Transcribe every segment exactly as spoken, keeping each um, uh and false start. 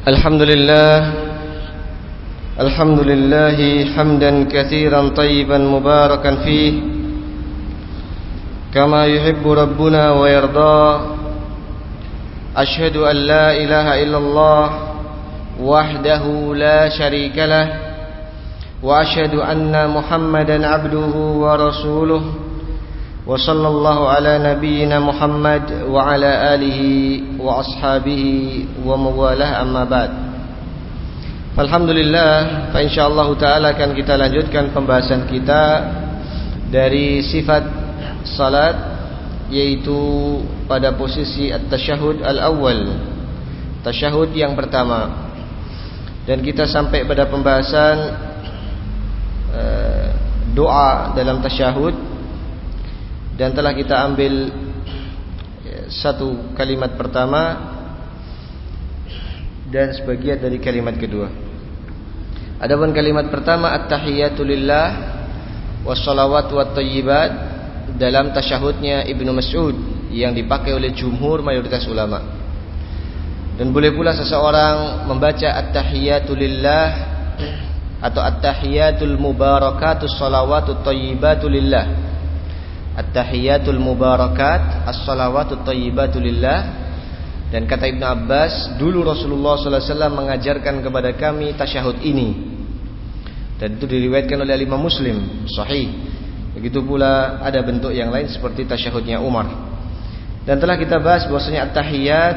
Alhamdulillah Alhamdulillah hamdan katsiran tayyiban mubarakan fih kama yuhibbu rabbuna wa yarda. Ashhadu an la ilaha illallah wahdahu la syarika lah wa ashhadu anna Muhammadan abduhu wa rasuluh. Wa sallallahu ala nabiyyina Muhammad wa ala alihi wa ashabihi wa mawalah, amma ba'd. Alhamdulillah, fa insyaallah taala akan kita lanjutkan pembahasan kita dari sifat salat, yaitu pada posisi at-tasyahud al-awwal, tasyahud yang pertama. Dan kita sampai pada pembahasan uh, doa dalam tasyahud, dan telah kita ambil satu kalimat pertama dan sebagian dari kalimat kedua. Adapun kalimat pertama, at-tahiyatu lillah wassalawatu wattayyibat, dalam tasyahudnya Ibnu Mas'ud yang dipakai oleh jumhur mayoritas ulama. Dan boleh pula seseorang membaca at-tahiyatu lillah atau at-tahiyatul mubarakatus salawatut tayyibatu lillah. At-tahiyatul mubarakat as-salawatut tayyibatu lillah. Dan kata Ibnu Abbas, dulu Rasulullah sallallahu alaihi wasallam mengajarkan kepada kami tasyahud ini, dan itu diriwayatkan oleh Imam Muslim sahih. Begitu pula ada bentuk yang lain seperti tasyahudnya Umar. Dan telah kita bahas bahwasanya at-tahiyat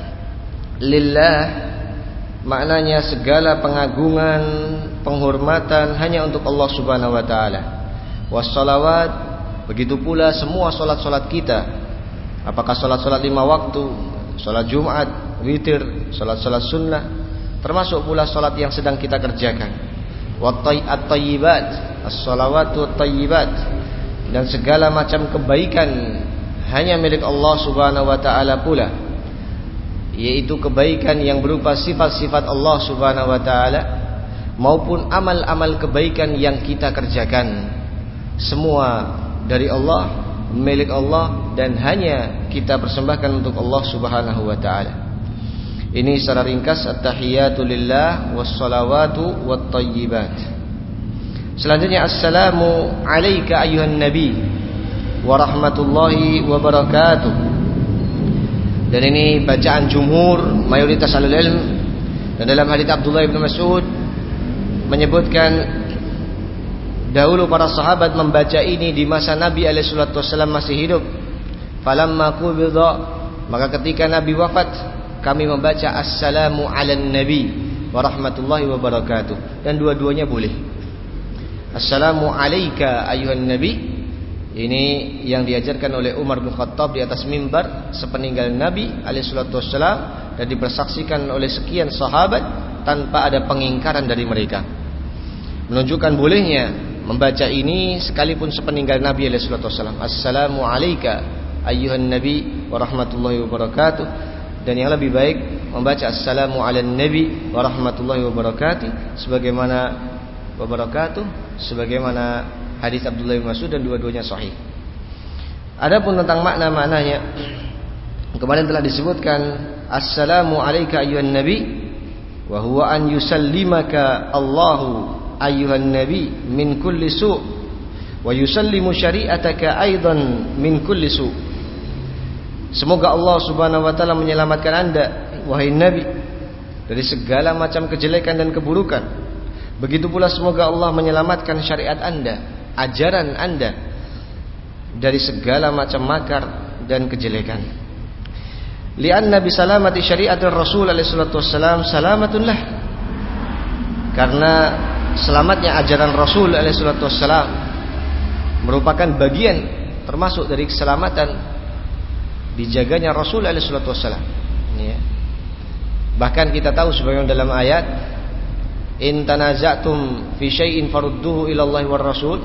lillah maknanya segala pengagungan, penghormatan hanya untuk Allah Subhanahu wa taala. Was-salawat, begitu pula semua solat-solat kita, apakah solat-solat lima waktu, solat Jumat, witir, solat-solat sunnah, termasuk pula solat yang sedang kita kerjakan. Wat-tayyibat, as-salawatu wat-tayyibat, dan segala macam kebaikan hanya milik Allah Subhanahu wa taala pula, yaitu kebaikan yang berupa sifat-sifat Allah Subhanahu wa taala maupun amal-amal kebaikan yang kita kerjakan. Semua dari Allah, milik Allah, dan hanya kita persembahkan untuk Allah Subhanahu wa taala. Ini secara ringkas at-tahiyatu lillah wassalawatu wattayyibat. Selanjutnya, assalamu alayka ayuhan nabi wa rahmatullahi wa barakatuh. Dan ini bacaan jumhur mayoritas ahlul ilm. Dan dalam hadits Abdullah bin Mas'ud menyebutkan, dahulu para sahabat membaca ini di masa Nabi alaihi salatu wasallam masih hidup. Falamma qubida, maka ketika Nabi wafat, kami membaca assalamu alan nabi wa rahmatullahi wa barakatuh. Dan dua-duanya boleh. Assalamu alayka ayuhan nabi, ini yang diajarkan oleh Umar bin Khattab di atas mimbar sepeninggal Nabi alaihi salatu wasallam, dan dipersaksikan oleh sekian sahabat tanpa ada pengingkaran dari mereka, menunjukkan bolehnya membaca ini sekalipun sepeninggal Nabi alaihi salatu wasallam. Assalamu alayka ayyuhan nabi wa rahmatullahi wa barakatuh. Dan yang lebih baik membaca assalamu alan nabi wa rahmatullahi wa barakatuh sebagaimana wa barakatuh sebagaimana hadis Abdullah bin Mas'ud, dan dua-duanya sahih. Adapun tentang makna-maknanya, kemarin telah disebutkan assalamu alayka ayyuhan nabi wa huwa an yusallimaka Allahu ayyuhan nabi min kulli su' wa yusallimu syari'ataka aidan min kulli su'. Semoga Allah Subhanahu wa taala menyelamatkan Anda wahai nabi dari segala macam kejelekan dan keburukan. Begitu pula semoga Allah menyelamatkan syariat Anda, ajaran Anda, dari segala macam makar dan kejelekan. Li'anna bi salamati syari'atir Rasul alaihi salatu wassalam salamatun lah. Karena selamatnya ajaran Rasul alaihi salatu wassalam merupakan bagian termasuk dari keselamatan dijaganya Rasul alaihi salatu wassalam, ya. Bahkan kita tahu sebagaimana dalam ayat, in tanaza'tum fi syai'in farudduhu ila Allah war Rasul,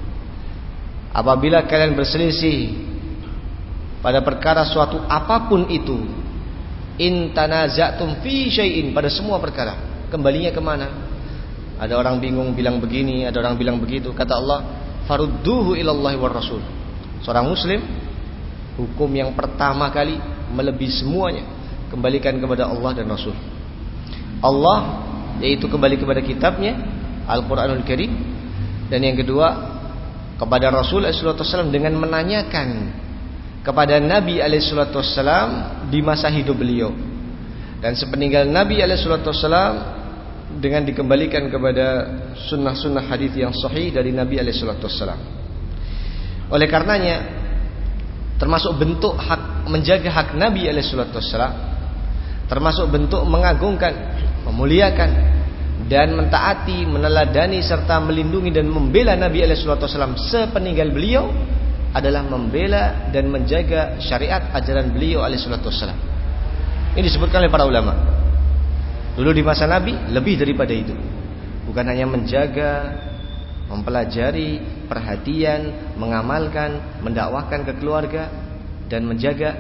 apabila kalian berselisih pada perkara suatu apapun itu, in tanaza'tum fi syai'in, pada semua perkara, kembalinya kemana? Ada orang bingung bilang begini, ada orang bilang begitu. Kata Allah, farudduhu ilallahi war rasul. Seorang muslim, hukum yang pertama kali melebihi semuanya, kembalikan kepada Allah dan Rasul. Allah, yaitu kembali kepada kitabnya Al-Quranul Karim. Dan yang kedua kepada Rasul alaihi wasallam dengan menanyakan kepada Nabi alaihi wasallam di masa hidup beliau. Dan sepeninggal Nabi alaihi wasallam dengan dikembalikan kepada sunnah-sunnah hadis yang sahih dari Nabi alaihi wasallam. Oleh karenanya termasuk bentuk hak menjaga hak Nabi alaihi wasallam, termasuk bentuk mengagungkan, memuliakan dan mentaati, meneladani serta melindungi dan membela Nabi alaihi wasallam sepeninggal beliau adalah membela dan menjaga syariat ajaran beliau alaihi wasallam. Ini disebutkan oleh para ulama. Dulu di masa Nabi lebih daripada itu. Bukan hanya menjaga, mempelajari, perhatian, mengamalkan, mendakwahkan ke keluarga dan menjaga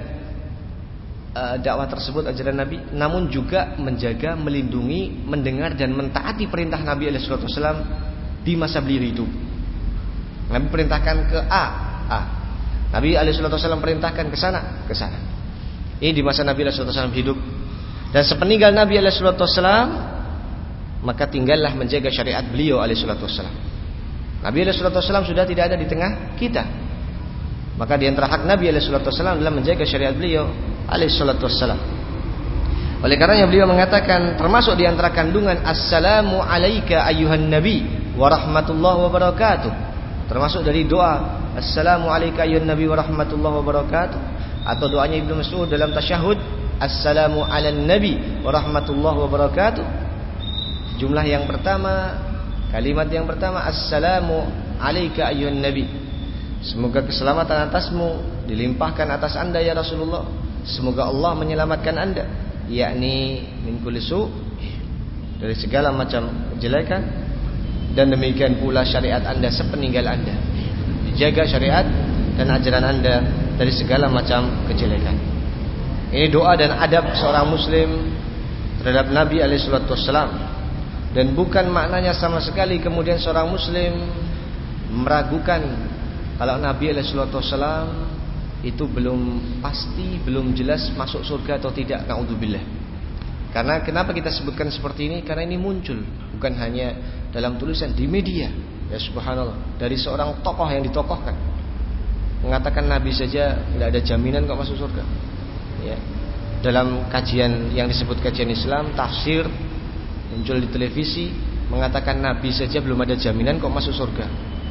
uh, dakwah tersebut ajaran Nabi, namun juga menjaga, melindungi, mendengar dan mentaati perintah Nabi alaihi wasallam di masa beliau hidup. Nabi perintahkan ke A, A. Nabi alaihi wasallam perintahkan ke sana, ke sana. Ini di masa Nabi alaihi wasallam hidup. Dan sepeninggal Nabi alaihi wasallam, maka tinggallah menjaga syariat beliau alaihi wasallam. Nabi alaihi wasallam sudah tidak ada di tengah kita. Maka di antara hak Nabi alaihi wasallam adalah menjaga syariat beliau alaihi wasallam. Oleh karenanya beliau mengatakan termasuk di antara kandungan assalamu alayka ayyuhan nabi wa rahmatullahi wa barakatuh. Termasuk dari doa assalamu alayka ayyuhan nabi wa rahmatullahi wa barakatuh, atau doanya Ibnu Mas'ud dalam tasyahud assalamu ala nabi wa rahmatullahi wa barakatuh. Jumlah yang pertama, kalimat yang pertama assalamu alayka ayyuhan nabi. Semoga keselamatan atasmu dilimpahkan atas anda ya Rasulullah. Semoga Allah menyelamatkan anda, yakni min kulli su', dari segala macam kejelekan. Dan demikian pula syariat anda sepeninggal anda, dijaga syariat dan ajaran anda dari segala macam kejelekan. Ini doa dan adab seorang muslim terhadap Nabi alaihi wasallam. Dan bukan maknanya sama sekali kemudian seorang muslim meragukan kalau Nabi alaihi wasallam itu belum pasti, belum jelas masuk surga atau tidak, naudzubillah. Karena kenapa kita sebutkan seperti ini? Karena ini muncul bukan hanya dalam tulisan, di media. Ya subhanallah, dari seorang tokoh yang ditokohkan mengatakan Nabi saja tidak ada jaminan kok masuk surga. Ya. Dalam kajian yang disebut kajian Islam, tafsir, muncul di televisi mengatakan Nabi saja belum ada jaminan kok masuk surga.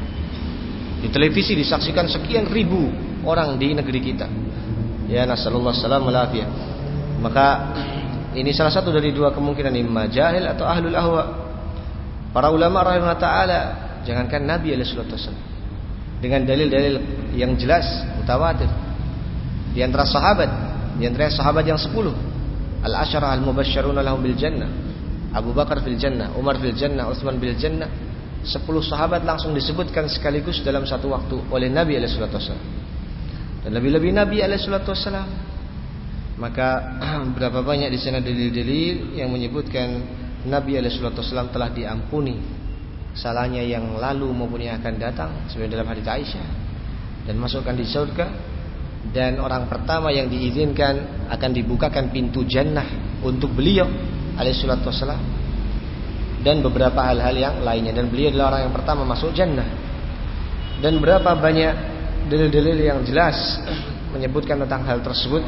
Di televisi disaksikan sekian ribu orang di negeri kita. Ya nasallallahu salam wal afiyah. Maka ini salah satu dari dua kemungkinan, imma jahil atau ahlul ahwa. Para ulama rahimahullah taala, jangankan Nabi alaihi wasallam, dengan dalil-dalil yang jelas mutawatir di antara sahabat. Di antara sahabat yang sepuluh, al-asyara al-mubasysyaruna lahum bil jannah, Abu Bakar fil jannah, Umar fil jannah, Utsman bil jannah. Sepuluh sahabat langsung disebutkan sekaligus dalam satu waktu oleh Nabi alaihi wasallam. Dan lebih-lebih Nabi alaihi wasallam. Maka berapa banyak di sana dalil-dalil yang menyebutkan Nabi alaihi wasallam telah diampuni salahnya yang lalu maupun yang akan datang, seperti dalam hadits Aisyah, dan masukkan di surga. Dan orang pertama yang diizinkan akan dibukakan pintu jannah untuk beliau alaihi wasallam, dan beberapa hal-hal yang lainnya. Dan beliau adalah orang yang pertama masuk jannah. Dan berapa banyak dalil-dalil yang jelas menyebutkan tentang hal tersebut.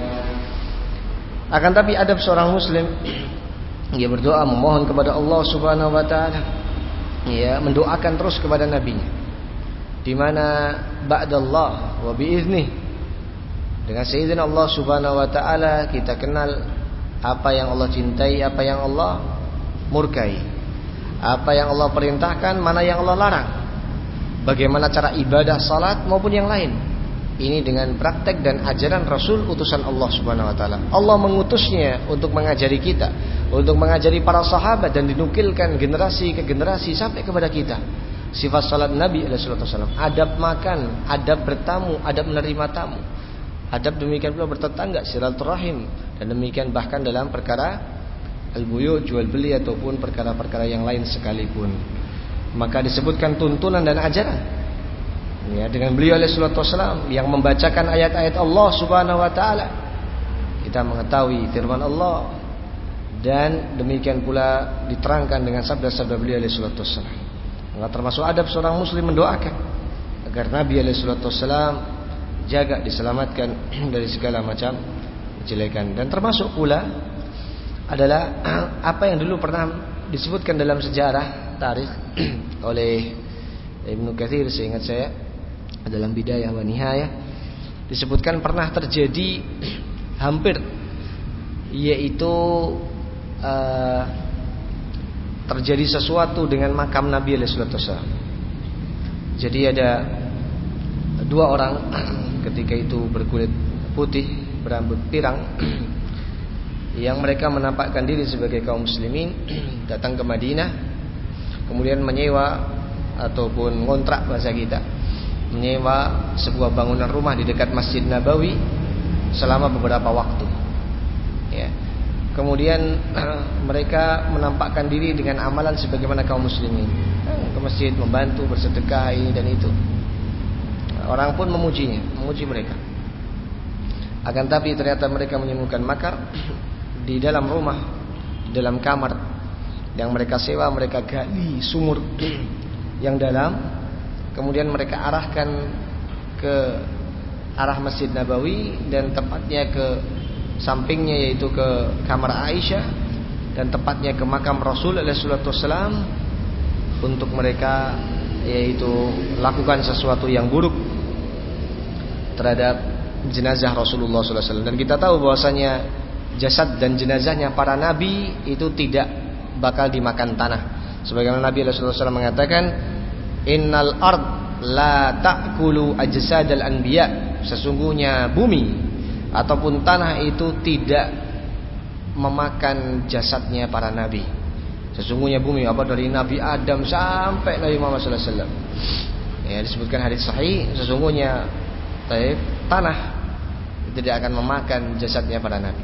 Akan tapi adab seorang muslim, dia berdoa memohon kepada Allah subhanahu wa ta'ala, ya, mendoakan terus kepada nabinya, di mana ba'dallah wa biiznih, dengan seizin Allah subhanahu wa ta'ala kita kenal apa yang Allah cintai, apa yang Allah murkai, apa yang Allah perintahkan, mana yang Allah larang, bagaimana cara ibadah salat maupun yang lain. Ini dengan praktek dan ajaran Rasul utusan Allah subhanahu wa ta'ala. Allah mengutusnya untuk mengajari kita, untuk mengajari para sahabat, dan dinukilkan generasi ke generasi sampai kepada kita. Sifat salat Nabi alaihi wasallam, adab makan, adab bertamu, adab menerima tamu, adab demikian pula bertetangga, silaturahim, dan demikian bahkan dalam perkara al-buyu', jual beli, ataupun perkara-perkara yang lain sekalipun. Maka disebutkan tuntunan dan ajaran, ya, dengan beliau alaihi wasallam yang membacakan ayat-ayat Allah subhanahu wa ta'ala. Kita mengetahui firman Allah Dan demikian pula diterangkan dengan sabda-sabda beliau alaihi salatu wassalam. Maka termasuk adab seorang muslim mendoakan agar Nabi alaihi salatu wassalam jaga, diselamatkan dari segala macam kejelekan. Dan termasuk pula adalah apa yang dulu pernah disebutkan dalam sejarah tarikh oleh Ibnu Katsir, seingat saya dalam Bidayah wa Nihayah, disebutkan pernah terjadi hampir, yaitu uh, terjadi sesuatu dengan makam Nabi alaihi salatu wassalam. Jadi ada dua orang ketika itu berkulit putih, berambut pirang, yang mereka menampakkan diri sebagai kaum muslimin, datang ke Madinah, kemudian menyewa ataupun ngontrak bahasa kita, menyewa sebuah bangunan rumah di dekat Masjid Nabawi selama beberapa waktu. Ya. Kemudian mereka menampakkan diri dengan amalan sebagaimana kaum muslimin, ke masjid, membantu, bersedekah, ini dan itu. Orang pun memujinya, memuji mereka. Akan tapi ternyata mereka menyembunyikan makar di dalam rumah, di dalam kamar yang mereka sewa. Mereka gali sumur yang dalam, kemudian mereka arahkan ke arah Masjid Nabawi dan tepatnya ke sampingnya, yaitu ke kamar Aisyah, dan tepatnya ke makam Rasul alaihi salatu wassalam, untuk mereka yaitu lakukan sesuatu yang buruk terhadap jenazah Rasulullah sallallahu alaihi wasallam. Dan kita tahu bahwasanya jasad dan jenazahnya para nabi itu tidak bakal dimakan tanah. Sebagaimana Nabi sallallahu alaihi wasallam mengatakan, innal ard la ta'kulu ajsadal anbiya, sesungguhnya bumi ataupun tanah itu tidak memakan jasadnya para nabi. Sesungguhnya bumi, apa, dari Nabi Adam sampai Nabi Muhammad sallallahu alaihi wasallam. Ya, disebutkan hadis sahih, sesungguhnya taib, tanah tidak akan memakan jasadnya para nabi.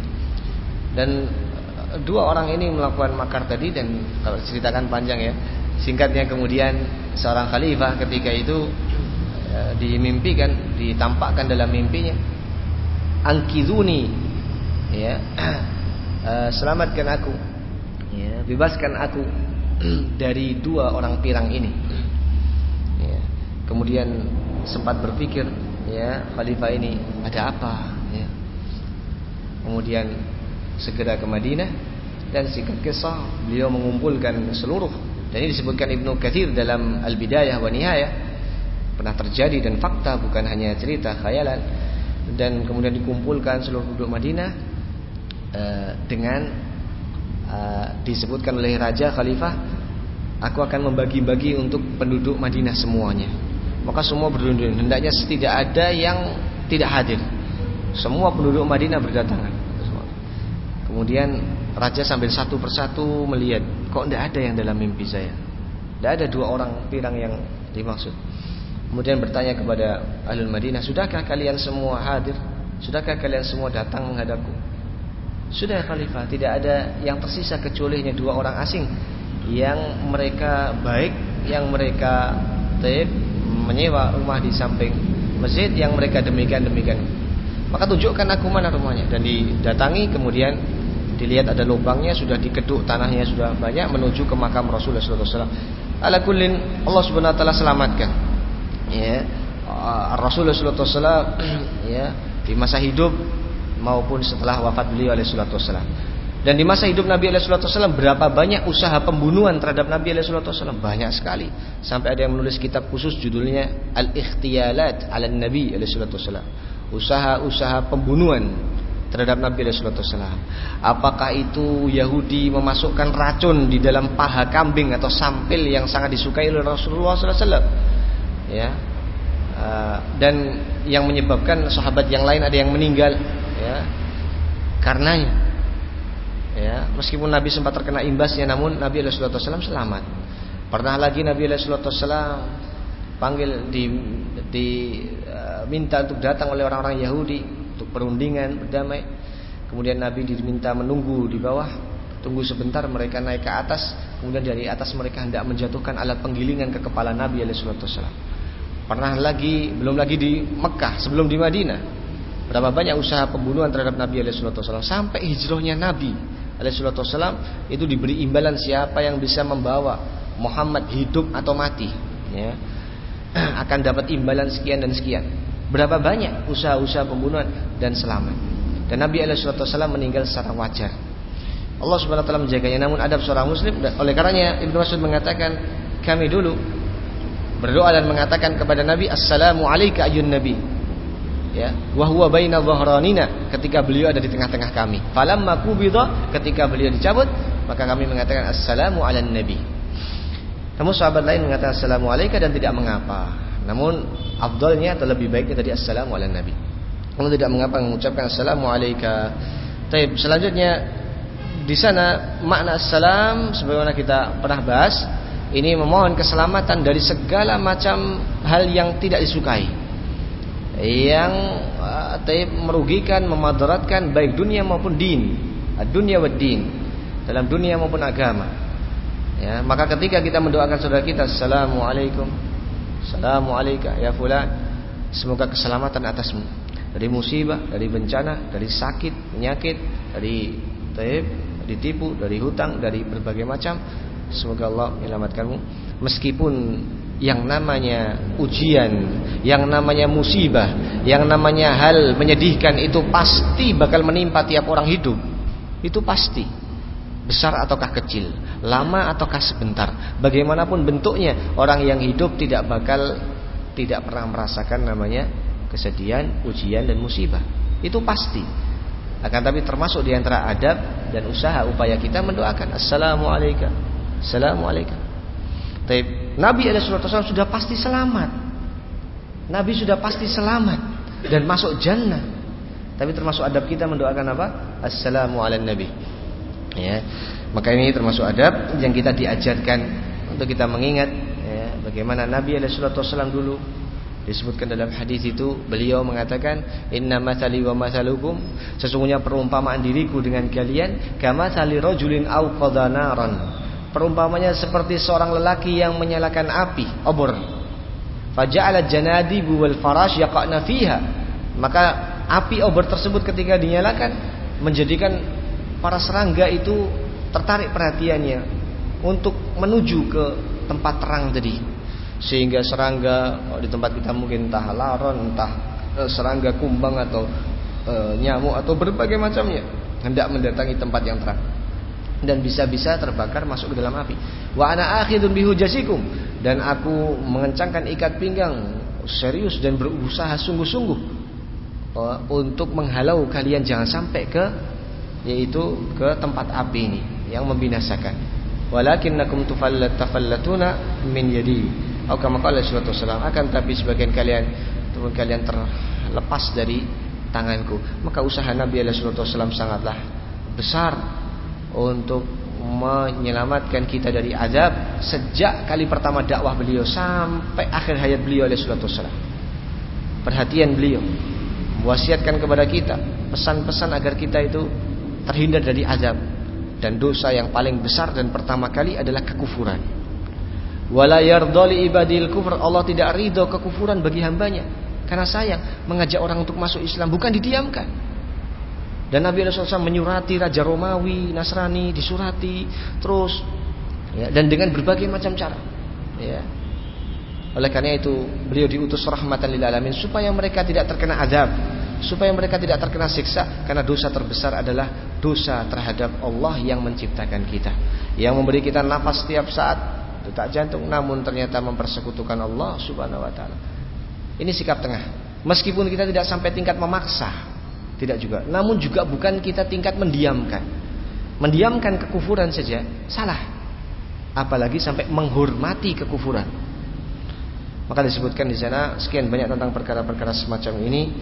Dan dua orang ini melakukan makar tadi, dan kalau ceritakan panjang ya, singkatnya kemudian seorang khalifah ketika itu ya, dimimpikan, ditampakkan dalam mimpinya, angkizuni, ya, selamatkan aku, ya, bebaskan aku dari dua orang pirang ini. Ya. Kemudian sempat berpikir, ya, khalifah ini ada apa, ya. Kemudian segera ke Madinah, dan singkat kisah beliau mengumpulkan seluruh, dan ini disebutkan Ibnu Katsir dalam Al-Bidayah wa Nihayah, pernah terjadi dan fakta, bukan hanya cerita khayalan. Dan kemudian dikumpulkan seluruh penduduk Madinah uh, dengan uh, disebutkan oleh raja khalifah, aku akan membagi-bagi untuk penduduk Madinah semuanya. Maka semua berdundun, hendaknya tidak ada yang tidak hadir. Semua penduduk Madinah berdatangan. Kemudian raja sambil satu persatu melihat, kok tidak ada yang dalam mimpi saya, tidak ada dua orang pirang yang dimaksud. Kemudian bertanya kepada Ahlul Madinah, sudahkah kalian semua hadir? Sudahkah kalian semua datang menghadapku? Sudah khalifah, tidak ada yang tersisa kecuali hanya dua orang asing yang mereka baik, yang mereka taib, menyewa rumah di samping masjid, yang mereka demikian-demikian. Maka tunjukkan aku mana rumahnya. Dan didatangi, kemudian dilihat ada lubangnya, sudah dikeduk, tanahnya sudah banyak, menuju ke makam Rasulullah sallallahu alaihi wasallam. Ala kullin, Allah Subhanahu wa taala selamatkan, ya, Rasulullah sallallahu alaihi wasallam, ya, di masa hidup maupun setelah wafat beliau alaihi salatu wasallam. Dan di masa hidup Nabi alaihi salatu wasallam, berapa banyak usaha pembunuhan terhadap Nabi alaihi salatu wasallam? Banyak sekali. Sampai ada yang menulis kitab khusus judulnya Al-Ikhtiyalat 'ala Nabi alaihi salatu wasallam. Usaha-usaha pembunuhan terhadap Nabi alaihi salatu wasallam. Apakah itu Yahudi memasukkan racun di dalam paha kambing atau sampil yang sangat disukai oleh Rasulullah sallallahu alaihi wasallam, ya, uh, dan yang menyebabkan sahabat yang lain ada yang meninggal, ya, karenanya, ya, meskipun Nabi sempat terkena imbasnya, namun Nabi alaihi salatu wasallam selamat. Pernah lagi Nabi alaihi salatu wasallam panggil, di, di uh, minta untuk datang oleh orang-orang Yahudi untuk perundingan berdamai. Kemudian Nabi diminta menunggu di bawah, tunggu sebentar, mereka naik ke atas. Kemudian dari atas mereka hendak menjatuhkan alat penggilingan ke kepala Nabi alaihi salatu wasallam. Pernah lagi, belum lagi di Mekah, sebelum di Madinah, berapa banyak usaha pembunuhan terhadap Nabi alaihi salatu wasallam, sampai hijrahnya Nabi alaihi wasallam itu diberi imbalan siapa yang bisa membawa Muhammad hidup atau mati, ya, akan dapat imbalan sekian dan sekian. Berapa banyak usaha-usaha pembunuhan dan selamat. Dan Nabi alaihi wasallam meninggal secara wajar. Allah Subhanahu wa taala menjaganya. Namun adab seorang muslim, oleh karenanya Ibnu Mas'ud mengatakan, kami dulu berdoa dan mengatakan kepada Nabi, assalamu alayka ayyun nabi, ya, wa huwa baina dhahranina, ketika beliau ada di tengah-tengah kami. Falamma qubida, ketika beliau dicabut, maka kami mengatakan assalamu alan nabi. Namun sahabat lain mengatakan assalamu alayka dan tidak mengapa. Namun afdalnya atau lebih baiknya tadi assalamu alan nabi. Kalau tidak mengapa mengucapkan assalamu alayka. Baik, selanjutnya di sana makna assalam sebagaimana kita pernah bahas, ini memohon keselamatan dari segala macam hal yang tidak disukai, yang uh, merugikan, memadaratkan baik dunia maupun din, dunia wad din, dalam dunia maupun agama. Ya, maka ketika kita mendoakan saudara kita, assalamualaikum, assalamu alayka ya fulan, semoga keselamatan atasmu dari musibah, dari bencana, dari sakit, penyakit, dari taib, ditipu, dari hutang, dari berbagai macam. Semoga Allah menyelamatkanmu. Meskipun yang namanya ujian, yang namanya musibah, yang namanya hal menyedihkan itu pasti bakal menimpa tiap orang hidup. Itu pasti. Besar ataukah kecil, lama ataukah sebentar, bagaimanapun bentuknya, orang yang hidup tidak bakal tidak pernah merasakan namanya kesedihan, ujian dan musibah. Itu pasti. Akan tapi termasuk di antara adab dan usaha upaya kita mendoakan assalamu alayka, assalamu alayka. Taib. Nabi alaihi wasallam sudah pasti selamat. Nabi sudah pasti selamat dan masuk jannah. Tapi termasuk adab kita mendoakan apa? Assalamu ala nabi. Ya. Maka ini termasuk adab yang kita diajarkan untuk kita mengingat, ya, bagaimana Nabi alaihi wasallam dulu. Disebutkan dalam hadis itu, beliau mengatakan, inna mathali wa mathalukum, sesungguhnya perumpamaan diriku dengan kalian kamathali rajulin awqadha naran, perumpamanya seperti seorang lelaki yang menyalakan api obor. Faja'ala janadibu wal farash yaqa'na fiha, maka api obor tersebut ketika dinyalakan menjadikan para serangga itu tertarik perhatiannya untuk menuju ke tempat terang tadi. Sehingga serangga di tempat kita mungkin entah laron, entah e, serangga kumbang atau e, nyamuk atau berbagai macamnya hendak mendatangi tempat yang terang dan bisa-bisa terbakar masuk ke dalam api. Wa ana akhidun bihujasikum, dan aku mengencangkan ikat pinggang serius dan berusaha sungguh-sungguh e, untuk menghalau kalian jangan sampai ke yaitu ke tempat api ini yang membinasakan. Walakinnakum tufallatuna min yadi, atau kama qala sallallahu alaihi wasallam, akan tapi sebagian kalian teman kalian terlepas dari tanganku. Maka usaha Nabi alaihi wasallam sangatlah besar untuk menyelamatkan kita dari azab sejak kali pertama dakwah beliau sampai akhir hayat beliau alaihi wasallam. Perhatian beliau mewasiatkan kepada kita pesan-pesan agar kita itu terhindar dari azab. Dan dosa yang paling besar dan pertama kali adalah kekufuran. Wala yarda li ibadil kufur, Allah tidak ridho kekufuran bagi hambanya. Karena sayang mengajak orang untuk masuk Islam, bukan didiamkan. Dan Nabi sallallahu alaihi wasallam menyurati raja Romawi, Nasrani, disurati terus, ya, dan dengan berbagai macam cara, ya. Oleh karena itu beliau diutus rahmatan lil alamin supaya mereka tidak terkena azab, supaya mereka tidak terkena siksa, karena dosa terbesar adalah dosa terhadap Allah yang menciptakan kita, yang memberi kita nafas setiap saat, detak jantung, namun ternyata mempersekutukan Allah Subhanahu wa taala. Ini sikap tengah. Meskipun kita tidak sampai tingkat memaksa, tidak juga. Namun juga bukan kita tingkat mendiamkan. Mendiamkan kekufuran saja salah. Apalagi sampai menghormati kekufuran. Maka disebutkan di sana sekian banyak tentang perkara-perkara semacam ini.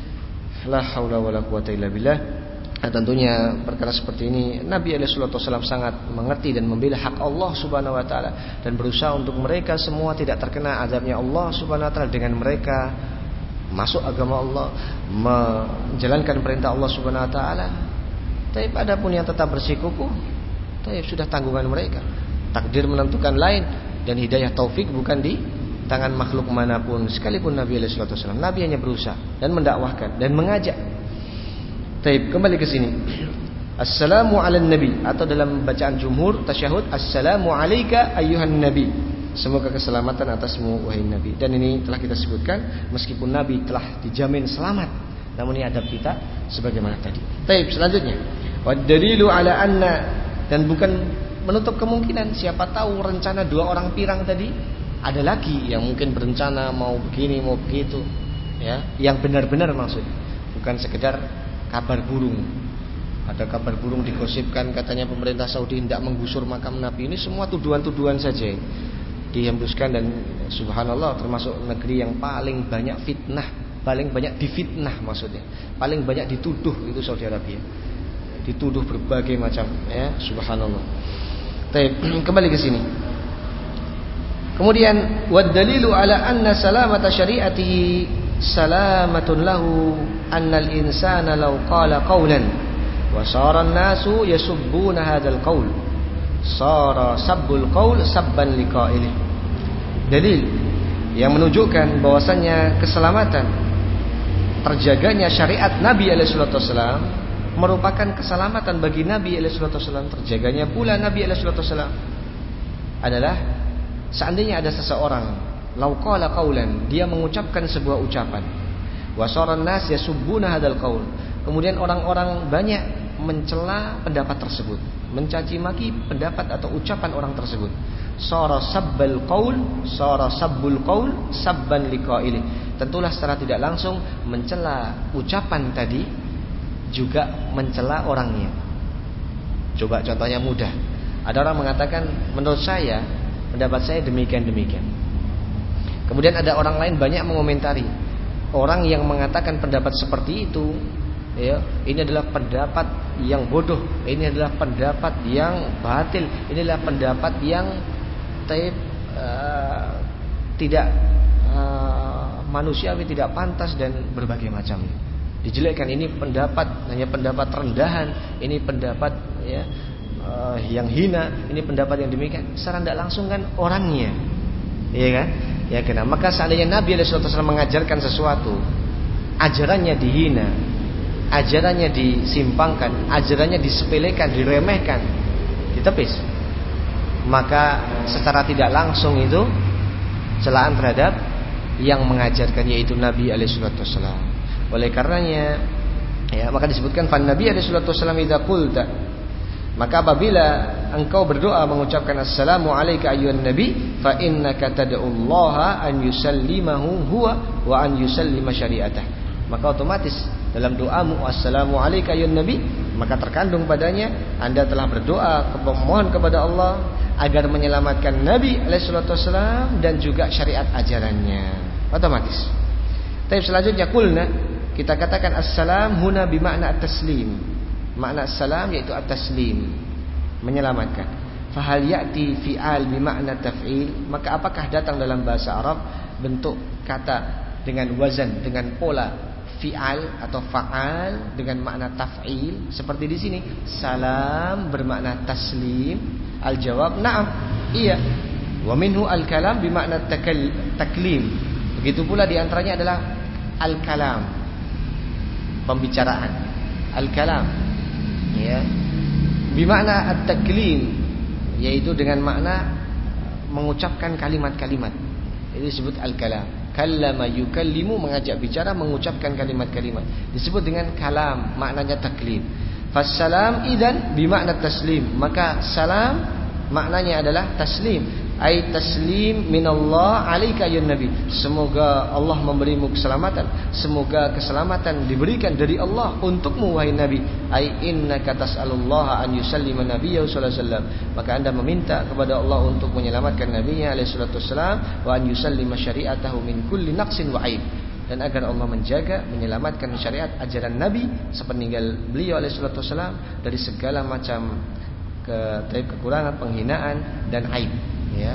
La haula wala quwata illa billah. Nah, tentunya perkara seperti ini Nabi alaihi wasallam sangat mengerti dan membela hak Allah Subhanahu wa taala dan berusaha untuk mereka semua tidak terkena azabnya Allah Subhanahu wa taala dengan mereka masuk agama Allah, menjalankan perintah Allah Subhanahu wa taala. Tapi adapun yang tetap bersikukuh, tapi sudah tanggungan mereka. Takdir menentukan lain dan hidayah taufik bukan di tangan makhluk manapun sekalipun Nabi alaihi wasallam. Nabi hanya berusaha dan mendakwahkan dan mengajak. Taib, kembali ke sini. assalamu ala nabi, atau dalam bacaan jumhur tasyahud assalamu alayka ayyuhan nabi, semoga keselamatan atasmu wahai nabi. Dan ini telah kita sebutkan, meskipun nabi telah dijamin selamat, namun ini adab kita sebagaimana tadi. Baik, selanjutnya wad dalilu ala anna, dan bukan menutup kemungkinan siapa tahu rencana dua orang pirang tadi ada lagi yang mungkin berencana mau begini mau begitu, ya, yang benar-benar maksud, bukan sekedar kabar burung. Ada kabar burung digosipkan katanya pemerintah Saudi tidak menggusur makam Nabi. Ini semua tuduhan-tuduhan saja dihembuskan, dan subhanallah termasuk negeri yang paling banyak fitnah, paling banyak difitnah maksudnya, paling banyak dituduh itu Saudi Arabia. Dituduh berbagai macam, ya, subhanallah. Baik, kembali ke sini. Kemudian wad dalilu ala anna salamata syari'atihi salamatun lahu annal insana law qala qawlan wa sara an-nasu yasubbuna hadzal qaul sara sabbul qaul sabban liqa'ilih. Dalil yang menunjukkan bahwasannya keselamatan, terjaganya syariat Nabi alaihi salatu wasallam merupakan keselamatan bagi Nabi alaihi salatu wasallam, terjaganya pula Nabi alaihi salatu wasallam adalah seandainya ada seseorang lau qala qaulan, dia mengucapkan sebuah ucapan, wasaran nas yasubbuna hadzal qaul, kemudian orang-orang banyak mencela pendapat tersebut, mencaci maki pendapat atau ucapan orang tersebut, sara sabbal qaul sara sabbul qaul sabban liqaili, tentulah secara tidak langsung mencela ucapan tadi juga mencela orangnya. Coba contohnya mudah, ada orang mengatakan menurut saya, pendapat saya demikian-demikian. Kemudian ada orang lain banyak mengomentari orang yang mengatakan pendapat seperti itu, ya, ini adalah pendapat yang bodoh, ini adalah pendapat yang batil, ini adalah pendapat yang taib, uh, tidak uh, manusiawi, tidak pantas, dan berbagai macam. Dijelekkan, ini pendapat hanya pendapat rendahan, ini pendapat, ya, uh, yang hina, ini pendapat yang demikian. Secara tidak langsung kan orangnya, iya kan? Ya kenapa? Maka seandainya Nabi alaihi wasallam mengajarkan sesuatu, ajarannya dihina, ajarannya disimpangkan, ajarannya disepelekan, diremehkan, ditepis, maka secara tidak langsung itu celaan terhadap yang mengajarkan, yaitu Nabi alaihi wasallam. Oleh karenanya, ya, maka disebutkan fan Nabi alaihi wasallam idza qulta, maka apabila engkau berdoa mengucapkan assalamu alayka ayyuhan nabi, fa innaka tad'ullaha an yusallimahu huwa wa an yusallima syari'atah, maka otomatis dalam doamu assalamu alayka ayyuhan nabi, maka terkandung padanya Anda telah berdoa memohon kepada Allah agar menyelamatkan Nabi alaihi wasallam dan juga syariat ajarannya, otomatis. Tapi selanjutnya kulna, kita katakan assalam huna bimakna at-taslim. Makna assalam yaitu at-taslim, menyelamatkan. Fahal ya'ti fi'al bimakna taf'il, maka apakah datang dalam bahasa Arab bentuk kata dengan wazan, dengan pola fi'al atau fa'al dengan makna taf'il seperti di sini? Salam bermakna taslim. Al-jawab na'am, iya. Wa minhu al-kalam bimakna taklim. Begitu pula diantaranya adalah al-kalam, pembicaraan, al-kalam, ya, bimakna at-taklim, yaitu dengan makna mengucapkan kalimat-kalimat, itu disebut al-kalam. Kallama yukallimu, mengajak bicara, mengucapkan kalimat-kalimat, disebut dengan kalam, maknanya taklim. Fassalam idzan bimakna taslim, maka salam maknanya adalah taslim, ai taslim minallah alaika ya nabi, semoga Allah memberimu keselamatan, semoga keselamatan diberikan dari Allah untukmu wahai nabi, ai innaka tas'alullaha an yusallima nabiyyu sallallahu alaihi wasallam, maka Anda meminta kepada Allah untuk menyelamatkan nabinya alaihi salatu wasallam, wa an yusallima syari'atahu min kulli naqsin wa aib, dan agar Allah menjaga, menyelamatkan syariat ajaran Nabi sepeninggal beliau alaihi salatu wasallam dari segala macam ke kekurangan, penghinaan dan aib, ya,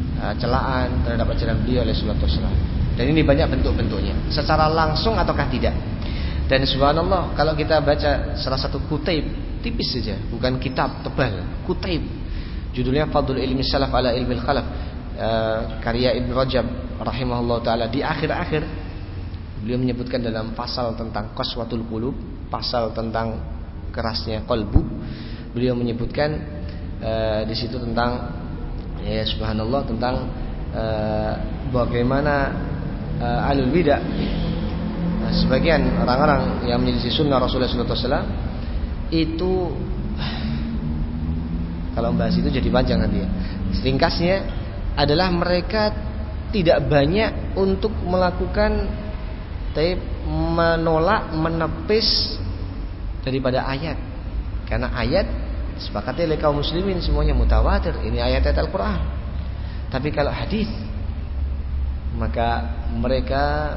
celaan terhadap ajaran beliau alaihi salatu wasallam. Dan ini banyak bentuk-bentuknya, secara langsung ataukah tidak. Dan subhanallah, kalau kita baca salah satu kutaib tipis saja, bukan kitab tebal, kutaib, judulnya Fadlul Ilmi Salaf ala Ilmi Khalaf, karya Ibn Rajab rahimahullah taala, di akhir-akhir beliau menyebutkan dalam pasal tentang qaswatul qulub, pasal tentang kerasnya qalbu. Beliau menyebutkan uh, di situ tentang ya subhanallah tentang uh, bagaimana uh, alul bidah, nah, sebagian orang-orang yang menyelisih sunnah Rasulullah sallallahu alaihi wasallam itu, kalau membahas itu jadi panjang nanti ya. Ringkasnya adalah mereka tidak banyak untuk melakukan tapi menolak, menepis daripada ayat. Karena ayat sepakati oleh kaum muslimin semuanya mutawatir, ini ayat-ayat Al-Qur'an. Tapi kalau hadis maka mereka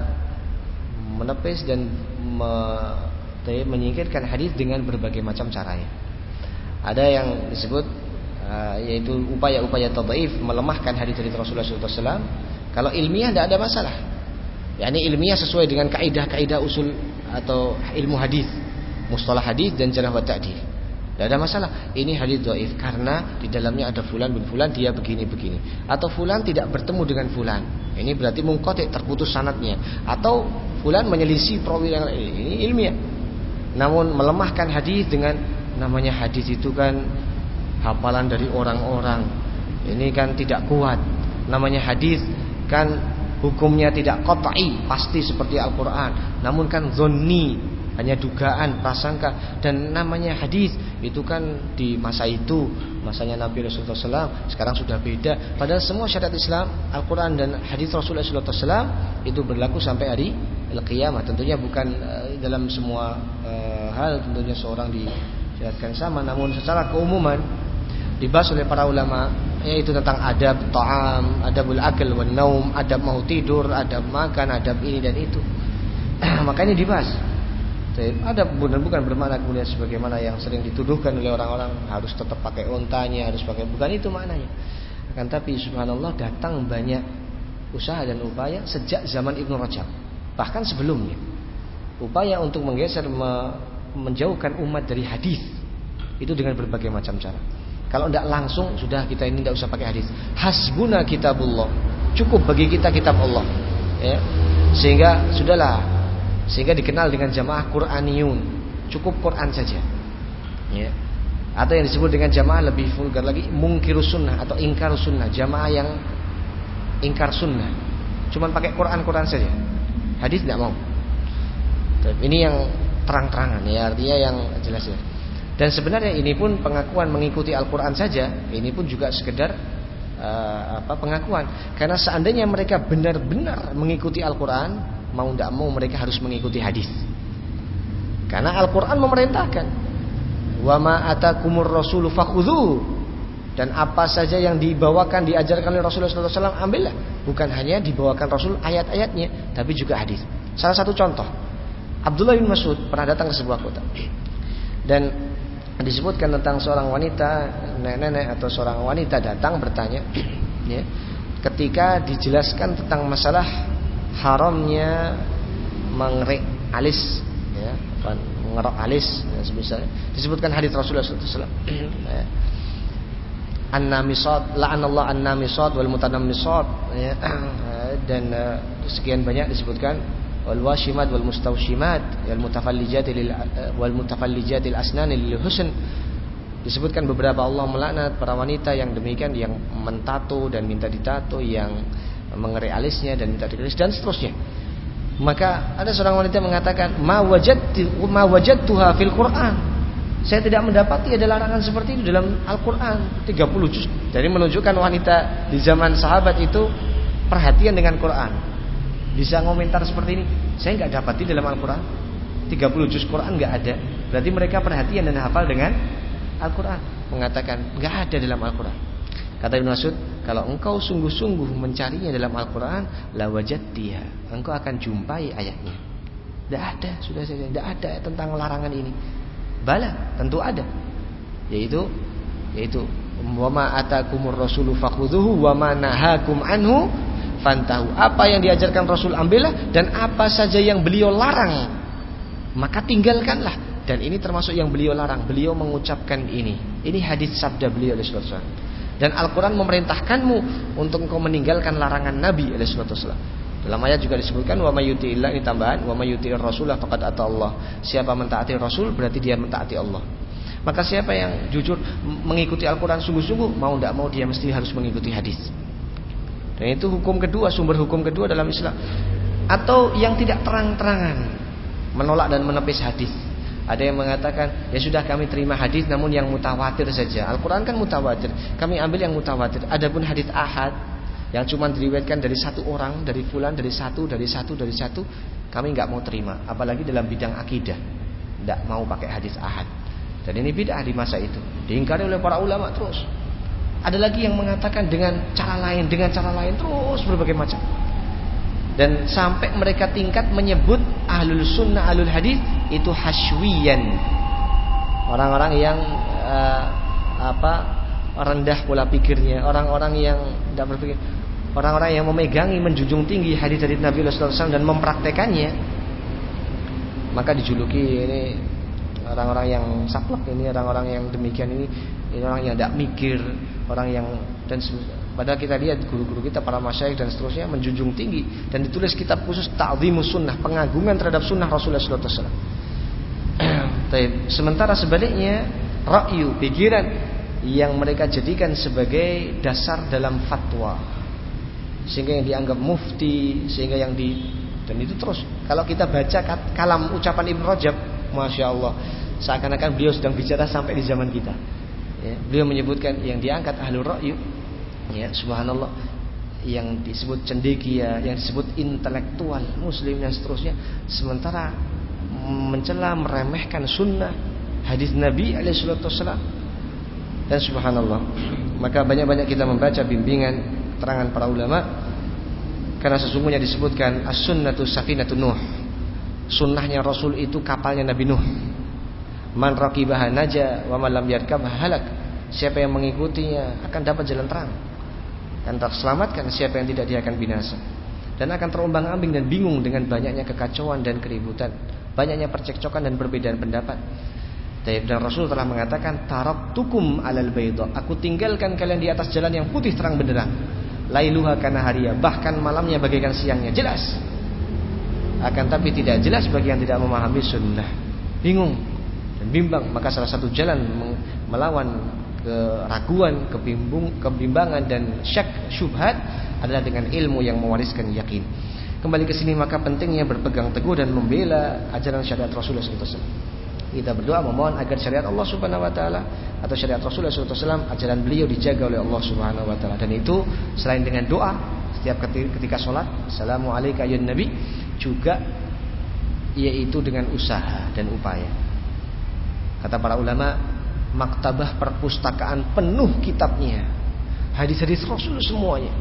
menepis dan me, menyingkirkan hadis dengan berbagai macam caranya. Ada yang disebut uh, yaitu upaya-upaya tadhaif, melemahkan hadis dari Rasulullah sallallahu alaihi wasallam. Kalau ilmiah tidak ada masalah. yakni ilmiah sesuai dengan kaidah-kaidah usul atau ilmu hadis, mustalah hadis dan jarh wa ta'dil. Tidak ada masalah. Ini hadis dhaif karena di dalamnya ada fulan bin fulan, dia begini-begini. Atau fulan tidak bertemu dengan fulan. Ini berarti munqati', terputus sanadnya. Atau fulan menyelisih perawi yang lain. Ini ilmiah. Namun melemahkan hadis dengan namanya hadis itu kan hafalan dari orang-orang. Ini kan tidak kuat. Namanya hadis kan hukumnya tidak qat'i, pasti seperti Al-Qur'an. Namun kan zonni, hanya dugaan, prasangka. Dan namanya hadis itu kan di masa itu, masanya Nabi Rasulullah sallallahu alaihi wasallam, sekarang sudah beda. Padahal semua syariat Islam, Al-Quran dan hadis Rasulullah sallallahu alaihi wasallam itu berlaku sampai hari al-qiyamah. Tentunya bukan uh, dalam semua uh, hal tentunya seorang disyariatkan sama, namun secara keumuman dibahas oleh para ulama, yaitu tentang adab ta'am, adabul akal wan naum, adab mau tidur, adab makan, adab ini dan itu. Makanya dibahas. Adab bukan bukan bermakna kemudian sebagaimana yang sering dituduhkan oleh orang-orang harus tetap pakai ontanya, harus pakai, bukan itu maknanya. Akan tapi subhanallah datang banyak usaha dan upaya sejak zaman Ibnu Rajab, bahkan sebelumnya, upaya untuk menggeser me, menjauhkan umat dari hadis itu dengan berbagai macam cara. Kalau tidak langsung, sudah kita ini tidak usah pakai hadis. Hasbuna kitabullah, cukup bagi kita kitab Allah, ya. Sehingga sudahlah, sehingga dikenal dengan jamaah Qur'aniyun, cukup Quran saja, ya. Atau yang disebut dengan jamaah lebih vulgar lagi, mungkirus sunnah atau ingkarus sunnah, jamaah yang ingkar sunnah, cuman pakai Quran-Quran saja, hadis tidak mau. Ini yang terang-terangan, ya, artinya yang jelas ya. Dan sebenarnya ini pun pengakuan mengikuti Al-Quran saja, ini pun juga sekedar uh, apa, pengakuan. Karena seandainya mereka benar-benar mengikuti Al-Quran, mau tidak mau mereka harus mengikuti hadis. Karena Al-Quran memerintahkan, wa ma atakumur rasulu fakhudhu, dan apa saja yang dibawakan, diajarkan oleh Rasulullah sallallahu alaihi wasallam, ambillah. Bukan hanya dibawakan Rasul ayat-ayatnya, tapi juga hadis. Salah satu contoh, Abdullah bin Mas'ud pernah datang ke sebuah kota, dan disebutkan tentang seorang wanita, nenek-nenek atau seorang wanita datang bertanya, ya, ketika dijelaskan tentang masalah haramnya mengerek alis, ya, mengerok alis, ya, misalnya disebutkan hadis Rasulullah sallallahu alaihi wasallam, ya, an-namisat, la'anallahu an-namisat wal mutanammisat, ya, dan uh, sekian banyak disebutkan wal washimat wal mustawshimat wal mutafallijat lil wal mutafallijat al asnan lil husn. Disebutkan beberapa Allah melaknat para wanita yang demikian, yang mentato dan minta ditato, yang mengerik alisnya dan minta dikeris dan seterusnya. Maka ada seorang wanita mengatakan, ma wajadtu ma wajadtuha fil Quran, saya tidak mendapati ada larangan seperti itu dalam Al-Quran. tiga puluh juz. Jadi menunjukkan wanita di zaman sahabat itu perhatian dengan Quran. Bisa ngomentar seperti ini, saya nggak dapati dalam Al-Quran. tiga puluh juz Quran nggak ada. Berarti mereka perhatian dan hafal dengan Al-Quran. Mengatakan nggak ada dalam Al-Quran. Kata Ibnu Mas'ud, kalau engkau sungguh-sungguh mencarinya dalam Al-Quran, la wajadtiha, engkau akan jumpai ayatnya. Tidak ada, sudah saja, tidak ada tentang larangan ini. Bala, tentu ada. Yaitu, yaitu, wa ma atakumur rasulu fakhudhuhu wa ma nahakum anhu fantahu. Apa yang diajarkan Rasul ambillah, dan apa saja yang beliau larang maka tinggalkanlah. Dan ini termasuk yang beliau larang. Beliau mengucapkan ini. Ini hadis sabda beliau alaihi wasallam. Dan Al-Quran memerintahkanmu untuk engkau meninggalkan larangan Nabi alaihi wasallam. Dalam ayat juga disebutkan wa may yuti'illah, ini tambahan, wa may yuti'ir rasulah faqad ata Allah. Siapa mentaati Rasul berarti dia mentaati Allah. Maka siapa yang jujur mengikuti Al-Quran sungguh-sungguh, mau tidak mau dia mesti harus mengikuti hadis. Dan itu hukum kedua, sumber hukum kedua dalam Islam. Atau yang tidak terang-terangan menolak dan menepis hadis. Ada yang mengatakan ya sudah kami terima hadis namun yang mutawatir saja. Al-Quran kan mutawatir, kami ambil yang mutawatir. Adapun hadis ahad yang cuma diriwayatkan dari satu orang, dari fulan, dari satu, dari satu, dari satu, kami nggak mau terima. Apalagi dalam bidang akidah, nggak mau pakai hadis ahad. Dan ini bid'ah di masa itu, diingkari oleh para ulama terus. Ada lagi yang mengatakan dengan cara lain, dengan cara lain terus berbagai macam. Dan sampai mereka tingkat menyebut ahlul sunnah, ahlul hadis itu hasywiyan, orang-orang yang uh, apa rendah pola pikirnya, orang-orang yang tidak berpikir, orang-orang yang memegangi, menjunjung tinggi hadis-hadis Nabi sallallahu alaihi wasallam dan mempraktekannya, maka dijuluki ini orang-orang yang saklek, ini orang-orang yang demikian, ini ini orang yang tidak mikir, orang yang dan padahal kita lihat guru-guru kita, para masyayikh dan seterusnya menjunjung tinggi dan ditulis kitab khusus ta'zimus sunnah, pengagungan terhadap sunnah Rasulullah sallallahu alaihi wasallam. Sementara sebaliknya ra'yu, pikiran yang mereka jadikan sebagai dasar dalam fatwa, sehingga yang dianggap mufti, sehingga yang di dan itu terus. Kalau kita baca kalam ucapan Ibnu Rajab, masya Allah, seakan-akan beliau sedang bicara sampai di zaman kita. Ya, beliau menyebutkan yang diangkat ahlul ra'yu, ya subhanallah, yang disebut cendekia, yang disebut intelektual muslim dan seterusnya, sementara mencela, meremehkan sunnah hadis Nabi alaihi salatu wasallam. Dan subhanallah, maka banyak-banyak kita membaca bimbingan keterangan para ulama, karena sesungguhnya disebutkan as-sunnatu safinatun Nuh, sunnahnya Rasul itu kapalnya Nabi Nuh. Man raqibaha naja wa man lam yarkabha halak. Siapa yang mengikutinya akan dapat jalan terang, akan terselamatkan. Siapa yang tidak, dia akan binasa dan akan terombang-ambing dan bingung dengan banyaknya kekacauan dan keributan, banyaknya percekcokan dan perbedaan pendapat. Dan Rasul telah mengatakan taraktukum alal bayda, aku tinggalkan kalian di atas jalan yang putih terang benderang, lailuha kanahariya, bahkan malamnya bagaikan siangnya. Jelas, akan tapi tidak jelas bagi yang tidak memahami sunnah, bingung dan bimbang. Maka salah satu jalan melawan keraguan, kebimbung, kebimbangan dan syak syubhat adalah dengan ilmu yang mewariskan yakin. Kembali ke sini, maka pentingnya berpegang teguh dan membela ajaran syariat Rasulullah sallallahu alaihi wasallam. Kita berdoa memohon agar syariat Allah Subhanahu wa taala atau syariat Rasulullah sallallahu alaihi wasallam, ajaran beliau dijaga oleh Allah Subhanahu wa taala. Dan itu selain dengan doa setiap ketika salat, assalamu alayka ya nabi, juga yaitu dengan usaha dan upaya. Kata para ulama, maktabah perpustakaan penuh kitabnya hadis-hadis Rasul semuanya,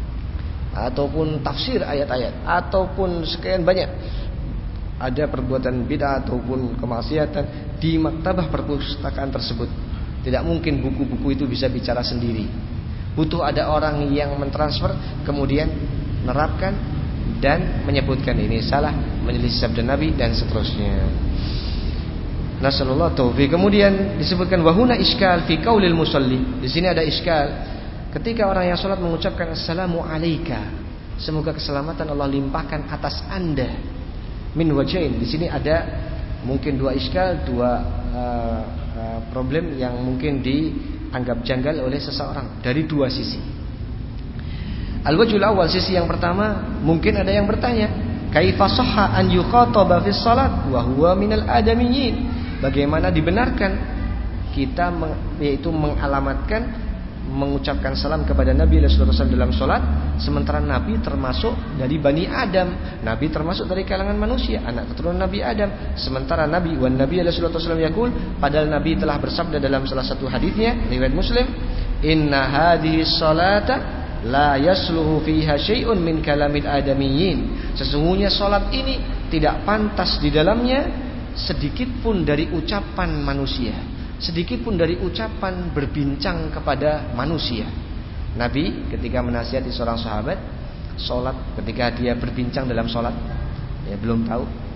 ataupun tafsir ayat-ayat, ataupun sekian banyak ada perbuatan bid'ah ataupun kemaksiatan di maktabah perpustakaan tersebut. Tidak mungkin buku-buku itu bisa bicara sendiri. Butuh ada orang yang mentransfer, kemudian menerapkan dan menyebutkan ini salah, menyelisih sabda Nabi dan seterusnya. Nasallallahu taufiq. Kemudian disebutkan wahuna iskal fi qaulil musalli. Di sini ada iskal ketika orang yang salat mengucapkan assalamu alayka, semoga keselamatan Allah limpahkan atas Anda. Min wajain, di sini ada mungkin dua iskal, dua uh, uh, problem yang mungkin dianggap janggal oleh seseorang dari dua sisi. Al-wajhul awal, sisi yang pertama, mungkin ada yang bertanya, kaifa sahha an yukhataba fi shalat wa huwa minal adamiyyin? Bagaimana dibenarkan kita meng, yaitu mengalamatkan, mengucapkan salam kepada Nabi sallallahu alaihi wasallam dalam salat, sementara Nabi termasuk dari Bani Adam, Nabi termasuk dari kalangan manusia, anak keturunan Nabi Adam. Sementara Nabi wan Nabi sallallahu alaihi wasallam yaqul, padahal Nabi telah bersabda dalam salah satu hadisnya riwayat Muslim, inna hadhihi salata la yasluhu fiha syai'un min kalamil adamiyyin. Sesungguhnya salat ini tidak pantas di dalamnya sedikit pun dari ucapan manusia, sedikit pun dari ucapan berbincang kepada manusia. Nabi ketika menasihati seorang sahabat sholat, ketika dia berbincang dalam sholat, ya belum tahu,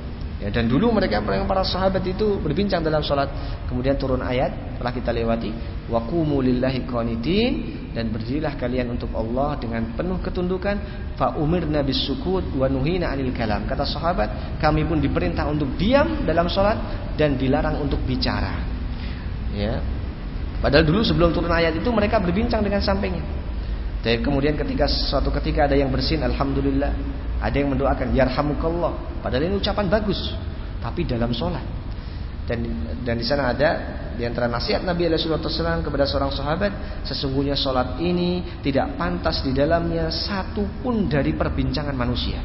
Ya, dan dulu mereka para sahabat itu berbincang dalam sholat. Kemudian turun ayat telah kita lewati, wa qumu lillahi qanitin, dan berdirilah kalian untuk Allah dengan penuh ketundukan. Fa umirna bisukut wa nuhina 'anil kalam. Kata sahabat, kami pun diperintah untuk diam dalam sholat dan dilarang untuk bicara. Ya. Padahal dulu sebelum turun ayat itu mereka berbincang dengan sampingnya. Dan kemudian ketika suatu ketika ada yang bersin, alhamdulillah. Ada yang mendoakan yarhamukallah. Padahal ini ucapan bagus, tapi dalam sholat. Dan dan di sana ada di antara nasihat Nabi alaihi wasallam kepada seorang sahabat, sesungguhnya sholat ini tidak pantas di dalamnya satu pun dari perbincangan manusia.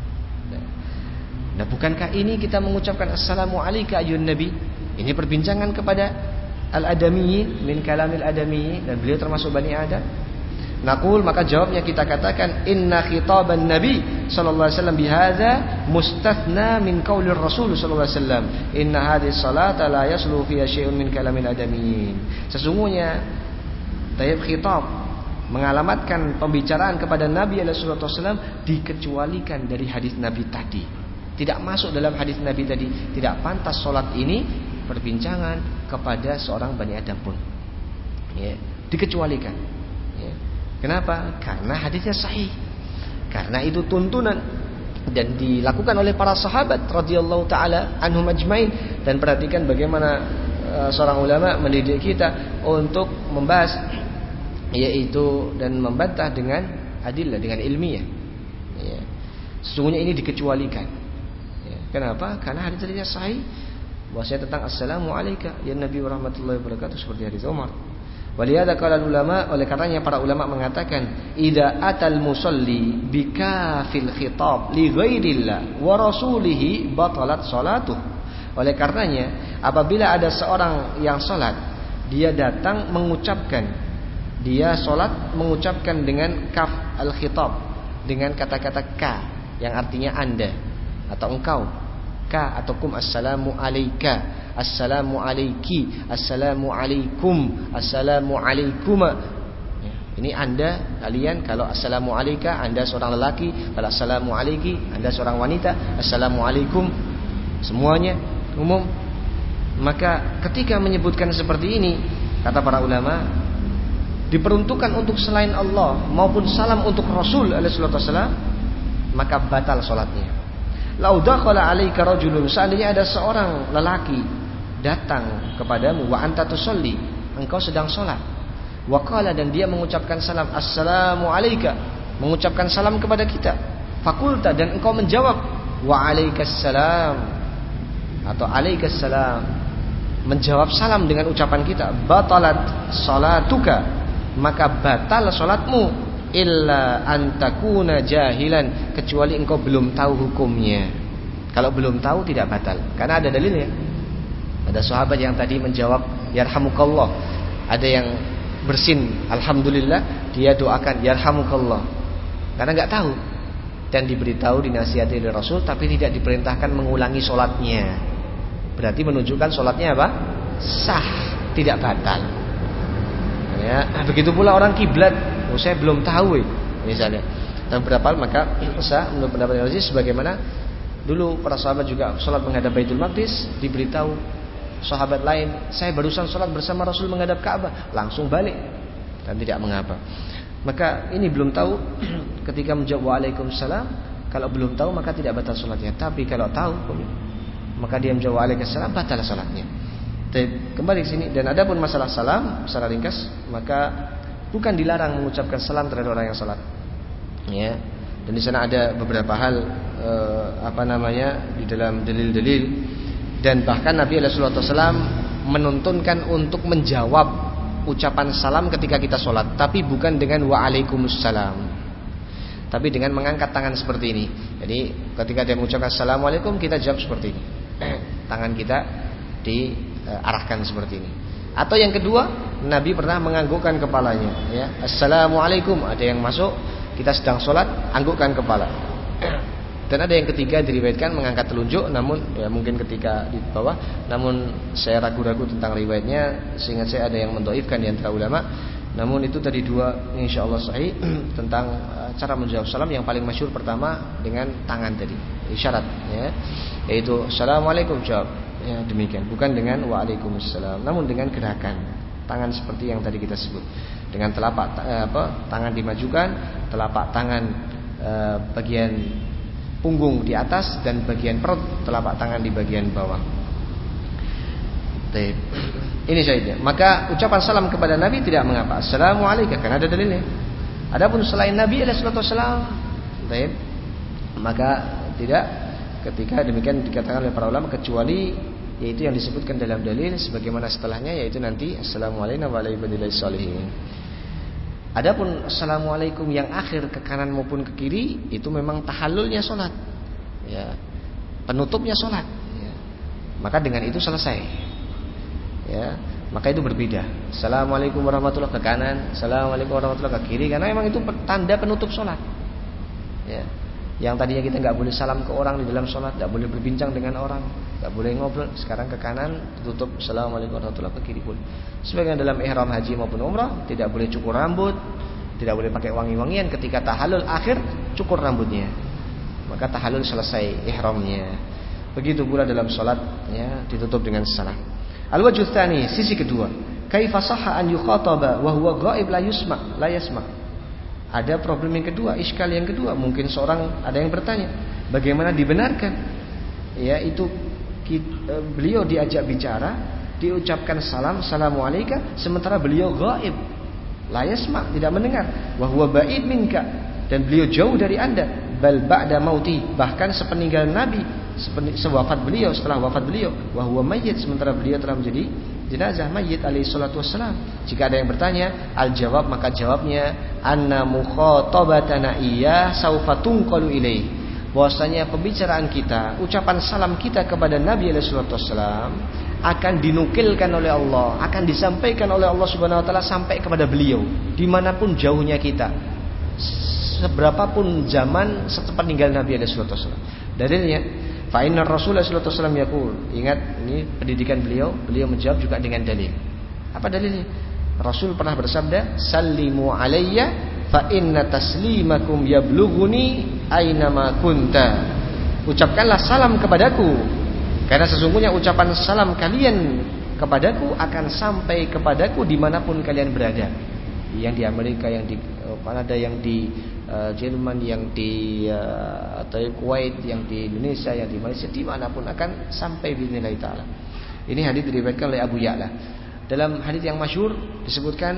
Nah, bukankah ini kita mengucapkan assalamu alayka ayyuhan nabi? Ini perbincangan kepada al-adamiyyin min kalamil adamiyyin, dan beliau termasuk Bani Adam. Naqul, maka jawabnya kita katakan, inna khitaban nabi sallallahu alaihi wasallam bihadza mustathna min qaulir rasul sallallahu alaihi wasallam, inna hadhihi salata la yaslu fiha syai'un min kalamil adamiyyin. Sesungguhnya tayyib khitab mengalamatkan pembicaraan kepada Nabi alaihi wasallam dikecualikan dari hadis Nabi tadi. Tidak masuk dalam hadis Nabi tadi. Tidak pantas salat ini perbincangan kepada seorang Bani Adam pun. Ya, dikecualikan. Ya. Kenapa? Karena hadisnya sahih. Karena itu tuntunan dan dilakukan oleh para sahabat radhiyallahu taala anhum ajmain. Dan perhatikan bagaimana uh, seorang ulama mendidik kita untuk membahas, yaitu dan membantah dengan adillah, dengan ilmiah. Ya. Sesungguhnya ini dikecualikan. Ya. Kenapa? Karena hadisnya sahih. Bahwasanya tentang assalamu alayka ya nabi warahmatullahi wabarakatuh, seperti hadis Umar. Walihada qala ulama, oleh karenanya para ulama mengatakan, idza atal musalli bikafil khitab li ghairillah wa rasulihi batalat salatuh. Oleh karenanya apabila ada seorang yang salat, dia datang mengucapkan, dia salat mengucapkan dengan kaf al khitab, dengan kata-kata ka yang artinya anda atau engkau, ka atau kum, assalamu alayka, assalamu alayki, assalamu alaikum, assalamu alaikuma. Ya, ini anda, kalian. Kalau assalamu alayka, anda seorang lelaki. Kalau assalamu alayki, anda seorang wanita. Assalamu alaikum, semuanya umum. Maka ketika menyebutkan seperti ini, kata para ulama, diperuntukkan untuk selain Allah maupun salam untuk Rasul alaihi wasallam, maka batal salatnya. Lau dakhala alaika rajulun, seandainya ada seorang lelaki datang kepadamu, wa anta tusalli, engkau sedang salat, wa qala, dan dia mengucapkan salam, assalamu alayka, mengucapkan salam kepada kita, fakulta, dan engkau menjawab wa alaikassalam atau alaikassalam, menjawab salam dengan ucapan kita, batalat salatuka, maka batal salatmu, illa antakuna jahilan, kecuali engkau belum tahu hukumnya. Kalau belum tahu tidak batal, karena ada dalilnya. Ada sahabat yang tadi menjawab yarhamukallah, ada yang bersin alhamdulillah, dia doakan yarhamukallah karena enggak tahu, dan diberitahu, dinasihati oleh Rasul, tapi tidak diperintahkan mengulangi sholatnya. Berarti menunjukkan sholatnya apa? Sah, tidak batal. Ya, begitu pula orang kiblat, oh saya belum tahu eh, misalnya, dan berapa maka sah menurut pendapat yang Aziz, sebagaimana dulu para sahabat juga sholat menghadap Baitul Maqdis, diberitahu sahabat lain, saya barusan sholat bersama Rasul menghadap Ka'bah, langsung balik dan tidak mengapa. Maka ini belum tahu, ketika menjawab waalaikumsalam, kalau belum tahu maka tidak batal sholatnya. Tapi kalau tahu, maka dia menjawab waalaikumsalam, batal sholatnya. Kembali ke sini, dan adapun masalah salam secara ringkas, maka bukan dilarang mengucapkan salam terhadap orang yang sholat. Ya, dan di sana ada beberapa hal eh, apa namanya di dalam dalil-dalil. Dan bahkan Nabi alaihi wasallam menuntunkan untuk menjawab ucapan salam ketika kita sholat, tapi bukan dengan waalaikumsalam, tapi dengan mengangkat tangan seperti ini. Jadi ketika dia mengucapkan assalamualaikum, kita jawab seperti ini, tangan kita diarahkan seperti ini. Atau yang kedua, Nabi pernah menganggukkan kepalanya, ya, assalamualaikum, ada yang masuk, kita sedang sholat, anggukkan kepala. Dan ada yang ketiga diriwayatkan mengangkat telunjuk, namun ya mungkin ketika di bawah, namun saya ragu-ragu tentang riwayatnya, seingat saya ada yang mendoifkan di antara ulama. Namun itu tadi dua insyaallah sahih tentang uh, cara menjawab salam. Yang paling masyhur pertama dengan tangan tadi, isyarat ya, yaitu assalamualaikum jawab ya, demikian, bukan dengan waalaikumsalam, namun dengan gerakan tangan seperti yang tadi kita sebut, dengan telapak eh, apa tangan dimajukan, telapak tangan eh, bagian punggung di atas dan bagian perut telapak tangan di bagian bawah. Baik. Ini syahidnya. Maka ucapan salam kepada Nabi tidak mengapa. Assalamualaikum, karena ada dalilnya. Adapun selain Nabi alaihi salatu wasallam, baik, maka tidak, ketika demikian dikatakan oleh para ulama, kecuali yaitu yang disebutkan dalam dalil sebagaimana setelahnya, yaitu nanti assalamualaikum warahmatullahi wabarakatuh. Adapun assalamualaikum yang akhir ke kanan maupun ke kiri, itu memang tahallulnya sholat ya, penutupnya sholat ya. Maka dengan itu selesai ya, maka itu berbeda. Assalamualaikum warahmatullahi wabarakatuh ke kanan, assalamualaikum warahmatullahi wabarakatuh ke kiri, karena memang itu tanda penutup sholat ya. Yang tadinya kita nggak boleh salam ke orang di dalam sholat, nggak boleh berbincang dengan orang, nggak boleh ngobrol, sekarang ke kanan tutup assalamualaikum warahmatullahi wabarakatuh, ke kiri pun. Sebagian dalam ihram haji maupun umrah tidak boleh cukur rambut, tidak boleh pakai wangi-wangian. Ketika tahallul akhir cukur rambutnya, maka tahallul selesai ihramnya. Begitu pula dalam sholat ya, ditutup dengan salam. Al-wajhu tsani, sisi kedua, kaifa sahha an yukhataba wa huwa ghaib la yusma la yasma. Ada problem yang kedua, iskal yang kedua. Mungkin seorang ada yang bertanya, bagaimana dibenarkan ya itu kita, beliau diajak bicara, diucapkan salam, assalamualaikum, sementara beliau ghaib, la yasma, tidak mendengar, wa huwa ba'id minka, dan beliau jauh dari Anda, bal ba'da mauti, bahkan sepeninggal Nabi, sewafat beliau, setelah wafat beliau, wa huwa mayyit, sementara beliau telah menjadi jenazah, mayyit alaihi salatu wassalam. Jika ada yang bertanya, al-jawab, maka jawabnya anna mukhatabatana iya saufa tunqalu ilaih, bahwasanya pembicaraan kita, ucapan salam kita kepada Nabi alaihi salatu wassalam akan dinukilkan oleh Allah, akan disampaikan oleh Allah Subhanahu wa taala sampai kepada beliau dimanapun jauhnya kita, seberapapun zaman sepeninggal Nabi alaihi salatu wassalam. Dalilnya fa inna Rasulullah sallallahu alaihi wasallam yaqul, ingat ini pendidikan beliau, beliau menjawab juga dengan dalil. Apa dalilnya? Rasul pernah bersabda, sallimu alayya fa inna taslimakum yablughuni aina ma kunta. Ucapkanlah salam kepadaku, karena sesungguhnya ucapan salam kalian kepadaku akan sampai kepadaku dimanapun kalian berada. Yang di Amerika, yang di Kanada, yang di uh, Jerman, yang di uh, atau Kuwait, yang di Indonesia, yang di Malaysia, dimanapun akan sampai bismillah taala. Ini hadis diriwayatkan oleh Abu Ya'la. Dalam hadis yang masyhur disebutkan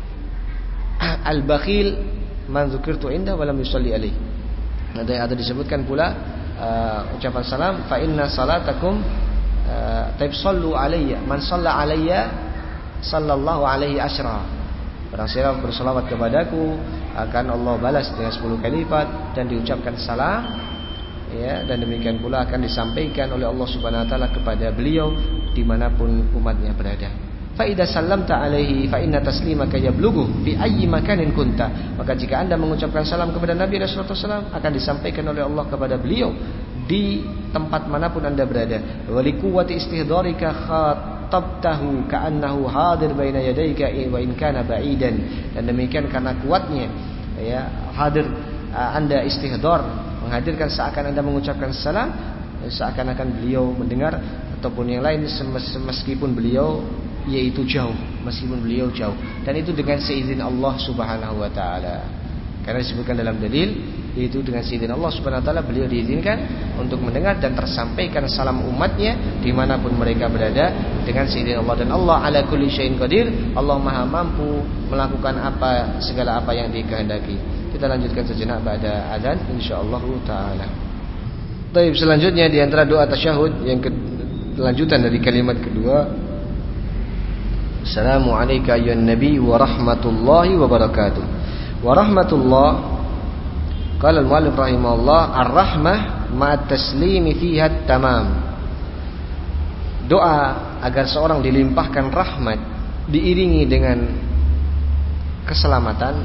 al-bakhil man dzukirtu inda wa lam yusalli alaihi. Ada ada disebutkan pula uh, ucapan salam, fa inna salatakum uh, taib sallu alayya man shalla alayya sallallahu alaihi asyra. Barang siapa berselawat kepadaku akan Allah balas dengan sepuluh kali lipat, dan diucapkan salam ya, dan demikian pula akan disampaikan oleh Allah Subhanahu wa taala kepada beliau dimanapun umatnya berada. Fa idza sallamta alaihi fa inna taslimaka yablughu fi ayyi makanin kunta. Maka jika Anda mengucapkan salam kepada Nabi sallallahu alaihi wasallam akan disampaikan oleh Allah kepada beliau di tempat manapun Anda berada. Wa li quwwati istihdharika khatabtahu ka'annahu hadir baina yadayka wa in kana ba'idan. Dan demikian karena kuatnya ya hadir Anda istihdar, menghadirkan seakan Anda mengucapkan salam, seakan-akan beliau mendengar, ataupun yang lain meskipun beliau yaitu jauh, meskipun beliau jauh, dan itu dengan seizin Allah Subhanahu wa taala. Karena disebutkan dalam dalil, yaitu dengan seizin Allah Subhanahu wa taala beliau diizinkan untuk mendengar dan tersampaikan salam umatnya dimanapun mereka berada dengan seizin Allah. Dan Allah ala kulli syai'in qadir, Allah maha mampu melakukan apa segala apa yang dikehendaki. Kita lanjutkan sejenak pada azan insyaallah taala. Baik, selanjutnya di antara doa tasyahud yang kelanjutan dari kalimat kedua, Assalamu alayka ayyuhan nabi wa rahmatullahi wa barakatuh. Wa rahmatullah, qala al-muallif rahimahullah, ar-rahmah ma'at taslimi fiha tamam. Doa agar seorang dilimpahkan rahmat diiringi dengan keselamatan,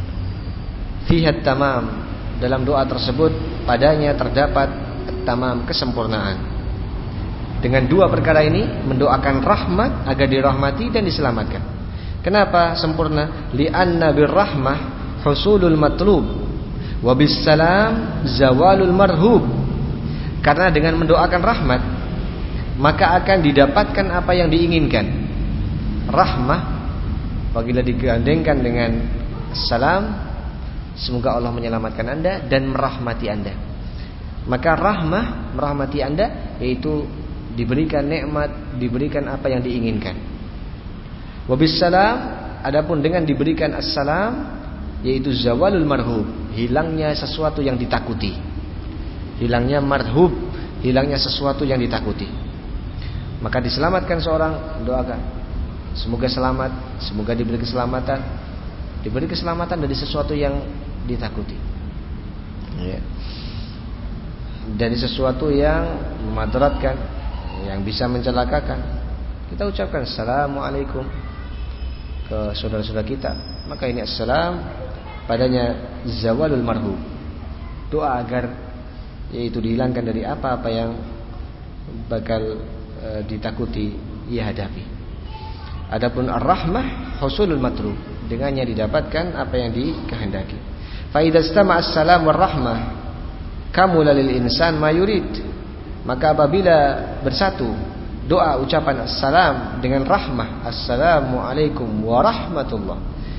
fiha tamam, dalam doa tersebut padanya terdapat tamam, kesempurnaan. Dengan dua perkara ini mendoakan rahmat agar dirahmati dan diselamatkan. Kenapa sempurna? Li'anna birrahmah husulul matlub wa bis salam zawalul marhub. Karena dengan mendoakan rahmat maka akan didapatkan apa yang diinginkan. Rahmah apabila digandengkan dengan salam, semoga Allah menyelamatkan Anda dan merahmati Anda. Maka rahmah merahmati Anda yaitu diberikan nikmat, diberikan apa yang diinginkan. Wabissalam, adapun dengan diberikan assalam yaitu zawalul marhub, hilangnya sesuatu yang ditakuti. Hilangnya marhub, hilangnya sesuatu yang ditakuti. Maka diselamatkan seorang, doakan semoga selamat, semoga diberi keselamatan, diberi keselamatan dari sesuatu yang ditakuti, ya. Dari sesuatu yang memadaratkan, yang bisa mencelakakan. Kita ucapkan assalamualaikum ke saudara-saudara kita, maka ini assalam padanya zawalul marhub, doa agar yaitu dihilangkan dari apa-apa yang bakal e, ditakuti ia hadapi. Adapun ar-rahmah husulul matlub, dengannya didapatkan apa yang dikehendaki. Fa idza istama'a as-salam war rahmah kamula lil insan ma yurid, maka apabila bersatu doa ucapan assalam dengan rahmah, assalamu alaikum wa rahmatullah,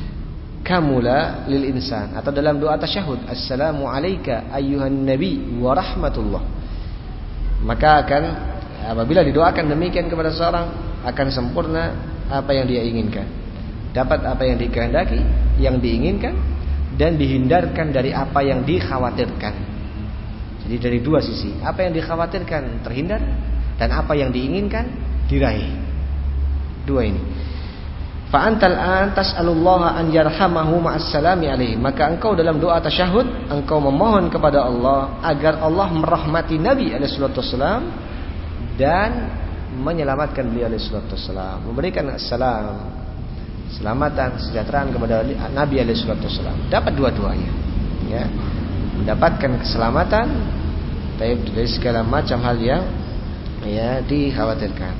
kamula lil insan, atau dalam doa tasyahud assalamu alayka ayyuhan nabi wa rahmatullah, maka akan apabila didoakan demikian kepada seorang akan sempurna apa yang dia inginkan, dapat apa yang dikehendaki, yang diinginkan, dan dihindarkan dari apa yang dikhawatirkan. Jadi dari dua sisi, apa yang dikhawatirkan terhindar dan apa yang diinginkan diraih. Dua ini. Fa antal an tas'alullaha an yarhamahu ma'as salami alaihi, maka engkau dalam doa tasyahud engkau memohon kepada Allah agar Allah merahmati Nabi alaihi salatu wasallam dan menyelamatkan beliau alaihi salatu wasallam, memberikan assalam, selamatan, kesejahteraan kepada Nabi alaihi salatu wasallam. Dapat dua-duanya, ya. Mendapatkan keselamatan dari segala macam hal yang ya dikhawatirkan.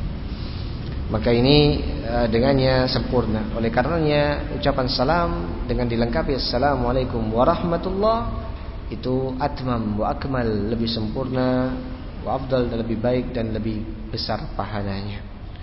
Maka ini uh, dengannya sempurna. Oleh karenanya ucapan salam dengan dilengkapi assalamualaikum warahmatullah itu atmam wa akmal, lebih sempurna, wa afdal, dan lebih baik dan lebih besar pahalanya.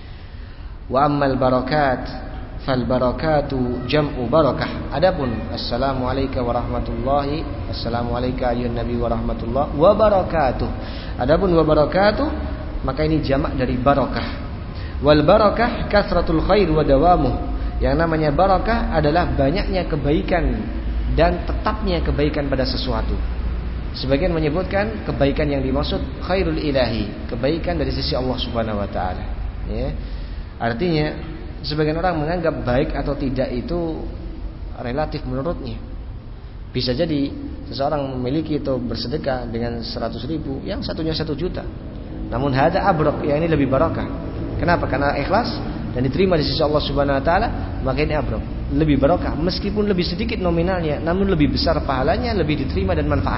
Wa ammal barakat fal barakatu jam'u barakah. Adapun assalamu alayka warahmatullahi, assalamu alayka ayyuhan nabi warahmatullah wa barakatuh. Adapun wa barakatuh maka ini jamak dari barakah. Wal barakah kasratul khair wa dawamuh. Yang namanya barakah adalah banyaknya kebaikan dan tetapnya kebaikan pada sesuatu. Sebagian menyebutkan kebaikan yang dimaksud khairul ilahi, kebaikan dari sisi Allah Subhanahu wa taala, ya. Artinya sebagian orang menganggap baik atau tidak itu relatif menurutnya. Bisa jadi seseorang memiliki atau bersedekah dengan seratus ribu, yang satunya satu juta. Namun hada abrok, yang ini lebih barakah. Kenapa? Karena ikhlas dan diterima di sisi Allah Subhanahu wa taala, maka ini abrok, lebih barakah. Meskipun lebih sedikit nominalnya, namun lebih besar pahalanya, lebih diterima dan manfaat.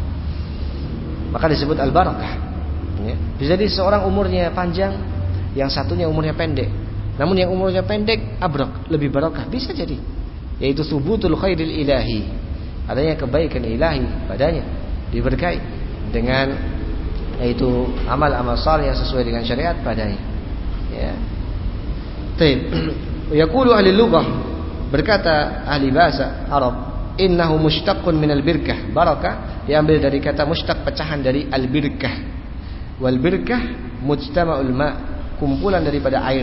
Maka disebut al-barakah. Ya. Bisa jadi seorang umurnya panjang, yang satunya umurnya pendek. Namun yang umurnya pendek abrok, lebih barakah, bisa jadi. Yaitu subutul khairil ilahi, adanya kebaikan ilahi padanya, diberkahi dengan yaitu amal-amal saleh yang sesuai dengan syariat padanya. Ya. Baik. Yaqulu ahli lughah, berkata ahli bahasa Arab, innahu mushtaqun minal birkah. Barakah diambil dari kata mushtaq, pecahan dari al-birkah. Wal birkah mujtama'ul ma', kumpulan daripada air.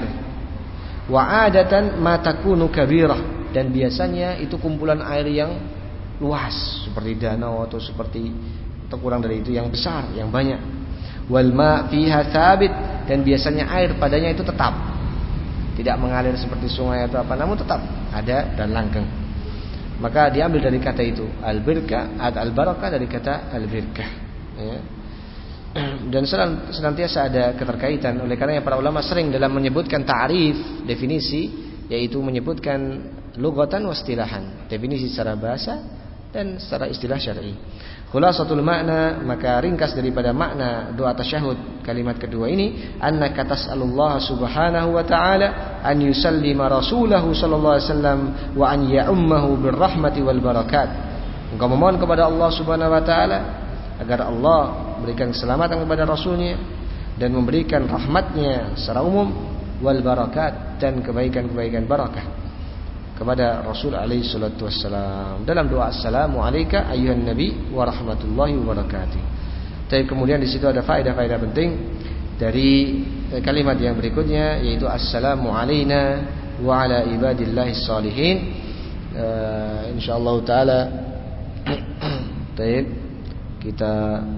Wa adatan ma takunu kabirah, dan biasanya itu kumpulan air yang luas seperti danau atau seperti atau kurang dari itu yang besar, yang banyak. Wal ma fiha thabit, dan biasanya air padanya itu tetap, tidak mengalir seperti sungai atau apa, namun tetap ada dan langgeng. Maka diambil dari kata itu al-birkah, al-barakah dari kata al-birkah, ya. Dan senantiasa ada keterkaitan. Oleh karena para ulama sering dalam menyebutkan ta'rif, definisi, yaitu menyebutkan lughatan wa istilahan, definisi secara bahasa dan secara istilah syar'i. Khulasatul makna, maka ringkas daripada makna doa tasyahud kalimat kedua ini, annaka tas'alullah subhanahu wa ta'ala an yusallima rasulahu sallallahu alaihi wasallam wa an ya'ummahu birrahmati wal barakat. Engkau memohon kepada Allah subhanahu wa ta'ala agar Allah memberikan keselamatan kepada Rasulnya, dan memberikan rahmatnya secara umum, wal barakat, dan kebaikan-kebaikan barakah kepada Rasul alaihi salatu wassalam. Dalam doa assalamu alayka ayyuhan nabi wa rahmatullahi wa barakatuh. Tapi kemudian di situ ada faedah-faedah penting dari kalimat yang berikutnya, yaitu assalamu alayna wa ala ibadillahis salihin. Uh, insyaallah taala baik, kita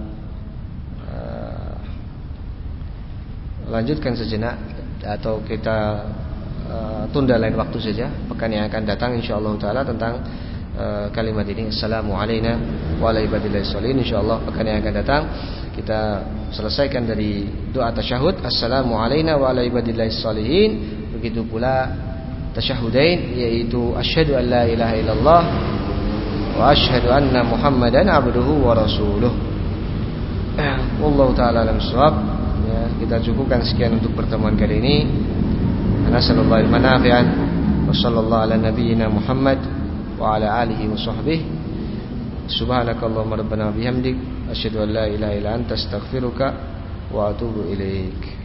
uh, lanjutkan sejenak atau kita uh, tunda lain waktu saja, pekan yang akan datang insyaallah taala tentang uh, kalimat ini, assalamu alayna wa ala ibadillahis salihin. Insyaallah pekan yang akan datang kita selesaikan dari doa tasyahud, assalamu alayna wa ala ibadillahis salihin. Begitu pula tasyahudain, yaitu asyhadu an la ilaha illallah wa asyhadu anna muhammadan abduhu wa rasuluh. Wallahu ta'ala alam shawab. Ya, kita cukupkan sekian untuk pertemuan kali ini. Nasallallahu ilman nafi'an wa sallallahu ala nabiyyina Muhammad wa ala alihi wa sahbihi. Subhanakallahumma rabbana bihamdik asyhadu an la ilaha illa anta astaghfiruka wa atubu ilaik.